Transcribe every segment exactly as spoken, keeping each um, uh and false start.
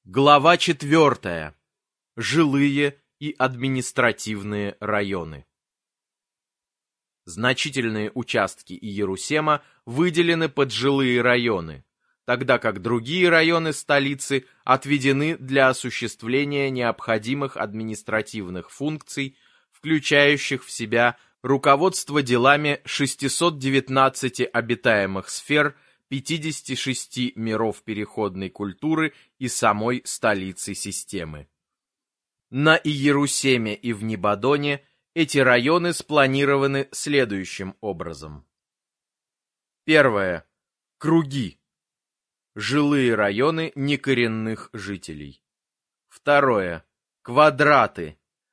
Глава четвертая. Жилые и административные районы. Значительные участки Иерусалима выделены под жилые районы, тогда как другие районы столицы отведены для осуществления необходимых административных функций, включающих в себя руководство делами шестисот девятнадцати обитаемых сфер, пятидесяти шести миров переходной культуры и самой столицы системы. На Иерусалиме и в Небадоне эти районы спланированы следующим образом. Первое. Круги. Жилые районы некоренных жителей. Второе. Квадраты.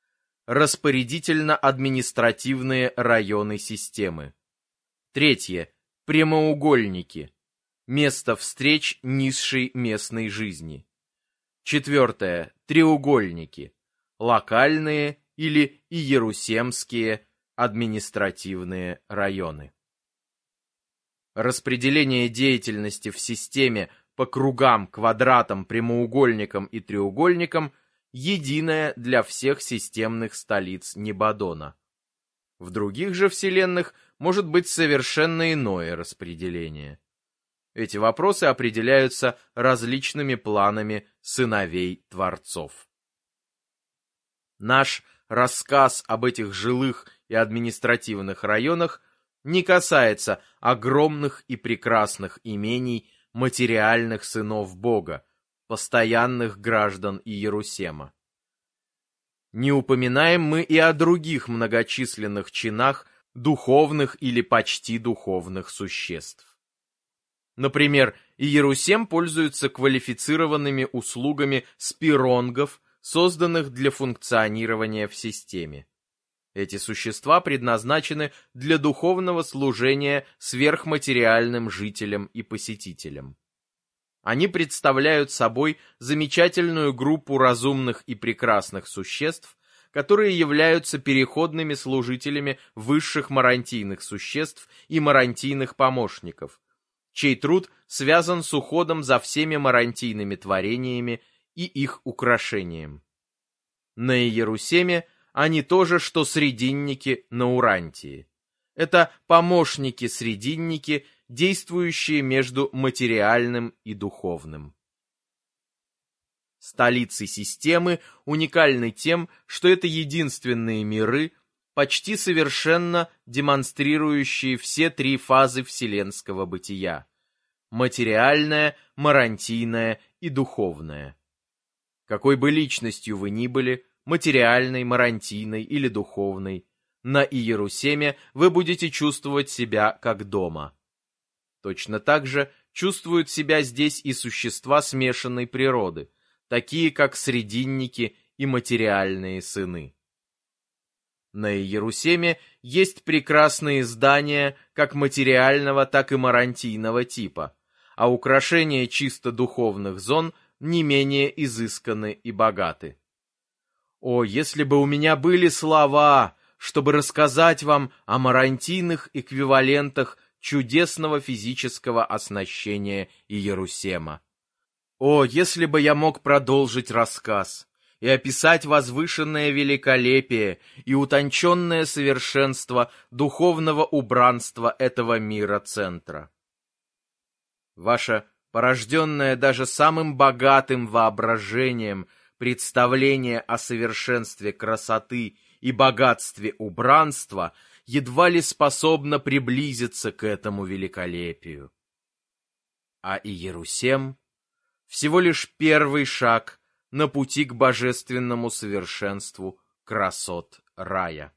Распорядительно-административные районы системы. Третье. Прямоугольники. Место встреч низшей местной жизни. Четвертое. Треугольники. Локальные или иерусалимские административные районы. Распределение деятельности в системе по кругам, квадратам, прямоугольникам и треугольникам единое для всех системных столиц Небадона. В других же вселенных может быть совершенно иное распределение. Эти вопросы определяются различными планами сыновей Творцов. Наш рассказ об этих жилых и административных районах не касается огромных и прекрасных имений материальных сынов Бога, постоянных граждан Иерусалима. Не упоминаем мы и о других многочисленных чинах духовных или почти духовных существ. Например, Иерусалим пользуется квалифицированными услугами спиронгов, созданных для функционирования в системе. Эти существа предназначены для духовного служения сверхматериальным жителям и посетителям. Они представляют собой замечательную группу разумных и прекрасных существ, которые являются переходными служителями высших марантийных существ и марантийных помощников, чей труд связан с уходом за всеми марантийными творениями и их украшением. На Иерусалиме они тоже, что срединники на Урантии. Это помощники-срединники, действующие между материальным и духовным. Столицы системы уникальны тем, что это единственные миры, почти совершенно демонстрирующие все три фазы вселенского бытия – материальное, марантийное и духовное. Какой бы личностью вы ни были, материальной, марантийной или духовной, на Иерусалиме вы будете чувствовать себя как дома. Точно так же чувствуют себя здесь и существа смешанной природы, такие как срединники и материальные сыны. На Иерусалиме есть прекрасные здания как материального, так и марантийного типа, а украшения чисто духовных зон не менее изысканы и богаты. О, если бы у меня были слова, чтобы рассказать вам о марантийных эквивалентах чудесного физического оснащения Иерусалима. О, если бы я мог продолжить рассказ и описать возвышенное великолепие и утонченное совершенство духовного убранства этого мира-центра. Ваше порожденное даже самым богатым воображением представление о совершенстве красоты и богатстве убранства едва ли способно приблизиться к этому великолепию. А Иерусалим всего лишь первый шаг на пути к божественному совершенству красот рая.